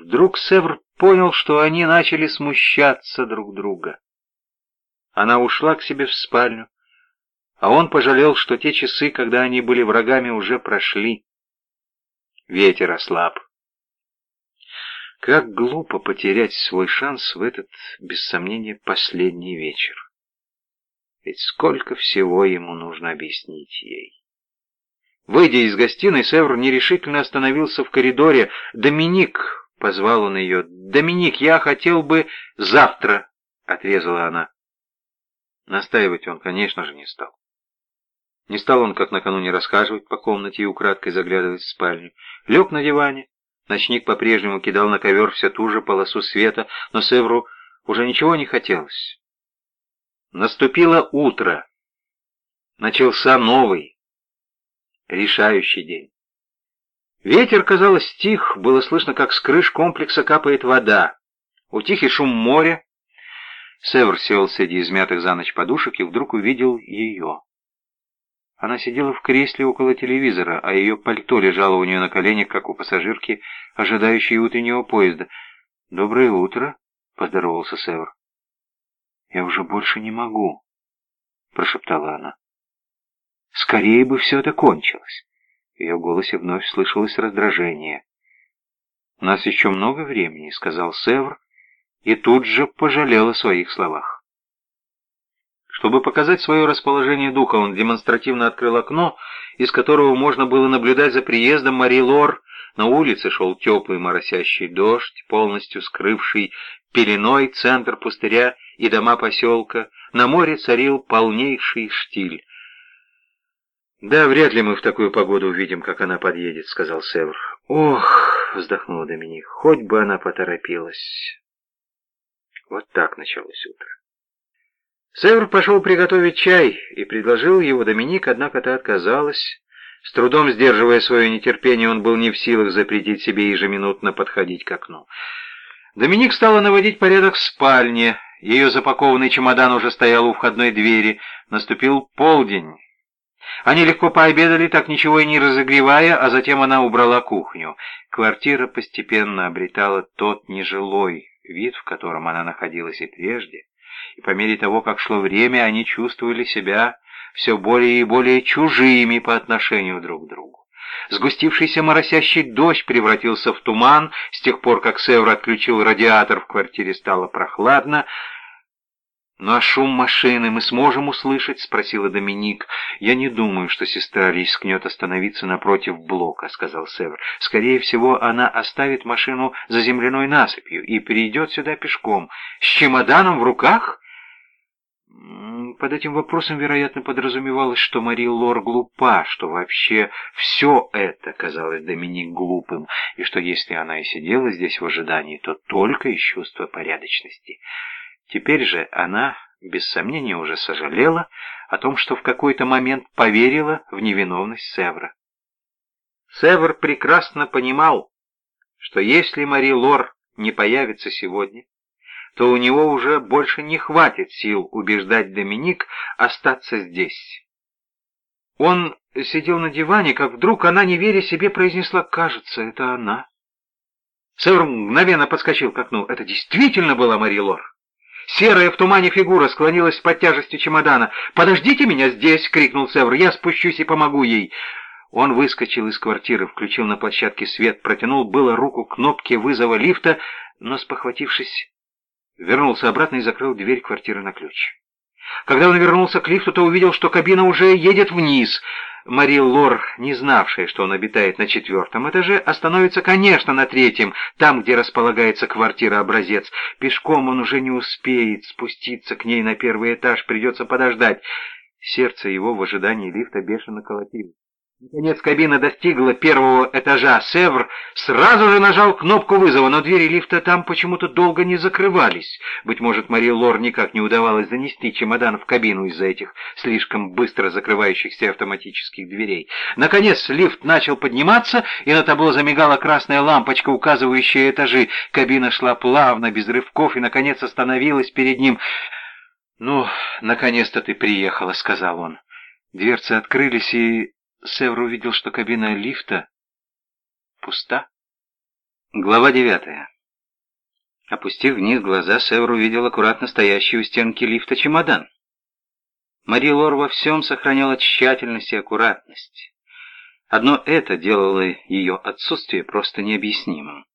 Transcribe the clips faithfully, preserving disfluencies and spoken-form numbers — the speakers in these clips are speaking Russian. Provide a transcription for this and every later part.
Вдруг Севр понял, что они начали смущаться друг друга. Она ушла к себе в спальню, а он пожалел, что те часы, когда они были врагами, уже прошли. Ветер ослаб. Как глупо потерять свой шанс в этот, без сомнения, последний вечер. Ведь сколько всего ему нужно объяснить ей. Выйдя из гостиной, Севр нерешительно остановился в коридоре. «Доминик!» — позвал он ее. «Доминик, я хотел бы завтра!» — отрезала она. Настаивать он, конечно же, не стал. Не стал он, как накануне, расхаживать по комнате и украдкой заглядывать в спальню. Лег на диване. Ночник по-прежнему кидал на ковер все ту же полосу света, но Севру уже ничего не хотелось. Наступило утро. Начался новый, решающий день. Ветер, казалось, стих, было слышно, как с крыш комплекса капает вода. Утих и шум моря. Севр сел среди измятых за ночь подушек и вдруг увидел ее. Она сидела в кресле около телевизора, а ее пальто лежало у нее на коленях, как у пассажирки, ожидающей утреннего поезда. «Доброе утро», — поздоровался Севр. «Я уже больше не могу», — прошептала она. «Скорее бы все это кончилось». В ее голосе вновь слышалось раздражение. «У нас еще много времени», — сказал Севр, и тут же пожалел о своих словах. Чтобы показать свое расположение духа, он демонстративно открыл окно, из которого можно было наблюдать за приездом Мари Лор. На улице шел теплый моросящий дождь, полностью скрывший пеленой центр пустыря и дома поселка. На море царил полнейший штиль. «Да, вряд ли мы в такую погоду увидим, как она подъедет», — сказал Севр. «Ох», — вздохнула Доминик, — «хоть бы она поторопилась». Вот так началось утро. Севр пошел приготовить чай и предложил его Доминик, однако та отказалась. С трудом сдерживая свое нетерпение, он был не в силах запретить себе ежеминутно подходить к окну. Доминик стала наводить порядок в спальне. Ее запакованный чемодан уже стоял у входной двери. Наступил полдень. Они легко пообедали, так ничего и не разогревая, а затем она убрала кухню. Квартира постепенно обретала тот нежилой вид, в котором она находилась и прежде. И по мере того, как шло время, они чувствовали себя все более и более чужими по отношению друг к другу. Сгустившийся моросящий дождь превратился в туман. С тех пор, как Севр отключил радиатор, в квартире стало прохладно. «Ну а шум машины мы сможем услышать?» — спросила Доминик. «Я не думаю, что сестра рискнет остановиться напротив блока», — сказал Севр. «Скорее всего, она оставит машину за земляной насыпью и перейдет сюда пешком. С чемоданом в руках?» Под этим вопросом, вероятно, подразумевалось, что Мари Лор глупа, что вообще все это казалось Доминик глупым, и что если она и сидела здесь в ожидании, то только из чувства порядочности. Теперь же она, без сомнения, уже сожалела о том, что в какой-то момент поверила в невиновность Севра. Севр прекрасно понимал, что если Мари Лор не появится сегодня, то у него уже больше не хватит сил убеждать Доминик остаться здесь. Он сидел на диване, как вдруг она, не веря себе, произнесла: «Кажется, это она». Севр мгновенно подскочил к окну. Это действительно была Мари Лор. Серая в тумане фигура склонилась под тяжестью чемодана. «Подождите меня здесь!» — крикнул Севр. «Я спущусь и помогу ей!» Он выскочил из квартиры, включил на площадке свет, протянул было руку к кнопке вызова лифта, но, спохватившись, вернулся обратно и закрыл дверь квартиры на ключ. Когда он вернулся к лифту, то увидел, что кабина уже едет вниз. Мари Лор, не знавшая, что он обитает на четвертом этаже, остановится, конечно, на третьем, там, где располагается квартира-образец. Пешком он уже не успеет спуститься к ней на первый этаж, придется подождать. Сердце его в ожидании лифта бешено колотилось. Наконец кабина достигла первого этажа. Севр сразу же нажал кнопку вызова, но двери лифта там почему-то долго не закрывались. Быть может, Мари Лор никак не удавалось занести чемодан в кабину из-за этих слишком быстро закрывающихся автоматических дверей. Наконец лифт начал подниматься, и на табло замигала красная лампочка, указывающая этажи. Кабина шла плавно, без рывков, и, наконец, остановилась перед ним. «Ну, наконец-то ты приехала», — сказал он. Дверцы открылись, и Севр увидел, что кабина лифта пуста. Глава девятая. Опустив вниз глаза, Север увидел аккуратно стоящий у стенки лифта чемодан. Мари Лор во всем сохраняла тщательность и аккуратность. Одно это делало ее отсутствие просто необъяснимым.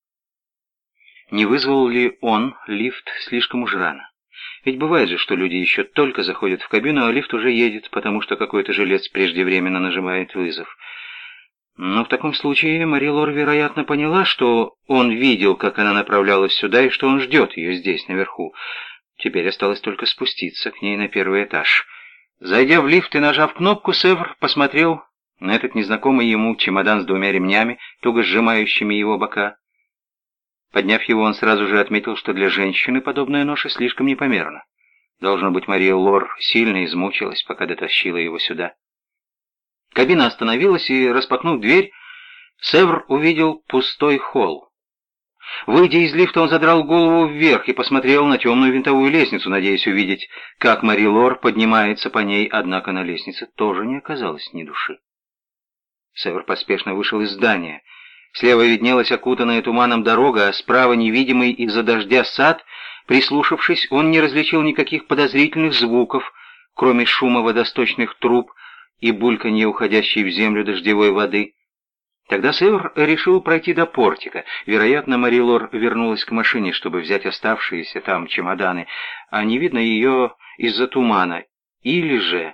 Не вызвал ли он лифт слишком уж рано? Ведь бывает же, что люди еще только заходят в кабину, а лифт уже едет, потому что какой-то жилец преждевременно нажимает вызов. Но в таком случае Мари Лор, вероятно, поняла, что он видел, как она направлялась сюда, и что он ждет ее здесь, наверху. Теперь осталось только спуститься к ней на первый этаж. Зайдя в лифт и нажав кнопку, Севр посмотрел на этот незнакомый ему чемодан с двумя ремнями, туго сжимающими его бока. Подняв его, он сразу же отметил, что для женщины подобная ноша слишком непомерна. Должно быть, Мария Лор сильно измучилась, пока дотащила его сюда. Кабина остановилась, и, распахнув дверь, Севр увидел пустой холл. Выйдя из лифта, он задрал голову вверх и посмотрел на темную винтовую лестницу, надеясь увидеть, как Мари Лор поднимается по ней, однако на лестнице тоже не оказалось ни души. Севр поспешно вышел из здания. Слева виднелась окутанная туманом дорога, а справа невидимый из-за дождя сад. Прислушавшись, он не различил никаких подозрительных звуков, кроме шума водосточных труб и бульканья уходящей в землю дождевой воды. Тогда Север решил пройти до портика. Вероятно, Мари Лор вернулась к машине, чтобы взять оставшиеся там чемоданы, а не видно ее из-за тумана. Или же...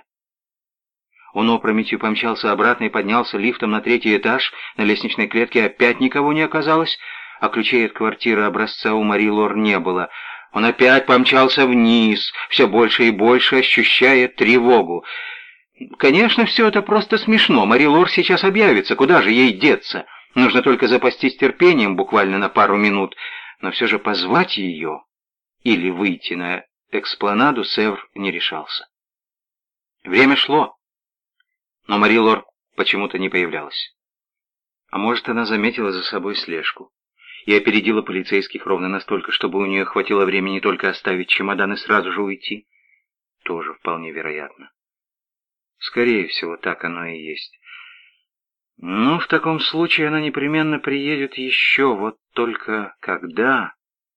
Он опрометью помчался обратно и поднялся лифтом на третий этаж. На лестничной клетке опять никого не оказалось, а ключей от квартиры образца у Мари Лор не было. Он опять помчался вниз, все больше и больше ощущая тревогу. Конечно, все это просто смешно. Мари Лор сейчас объявится, куда же ей деться? Нужно только запастись терпением буквально на пару минут, но все же позвать ее или выйти на экспланаду Севр не решался. Время шло, но Мари Лор почему-то не появлялась. А может, она заметила за собой слежку и опередила полицейских ровно настолько, чтобы у нее хватило времени только оставить чемодан и сразу же уйти? Тоже вполне вероятно. Скорее всего, так оно и есть. Ну, в таком случае она непременно приедет еще, вот только когда?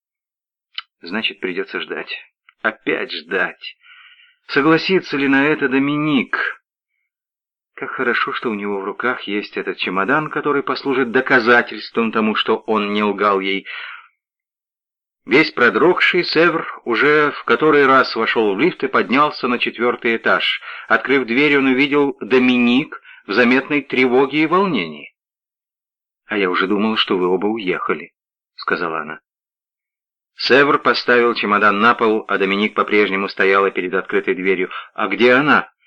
Значит, придется ждать. Опять ждать. Согласится ли на это Доминик? Как хорошо, что у него в руках есть этот чемодан, который послужит доказательством тому, что он не лгал ей. Весь продрогший, Севр уже в который раз вошел в лифт и поднялся на четвертый этаж. Открыв дверь, он увидел Доминик в заметной тревоге и волнении. «А я уже думала, что вы оба уехали», — сказала она. Севр поставил чемодан на пол, а Доминик по-прежнему стояла перед открытой дверью. «А где она?»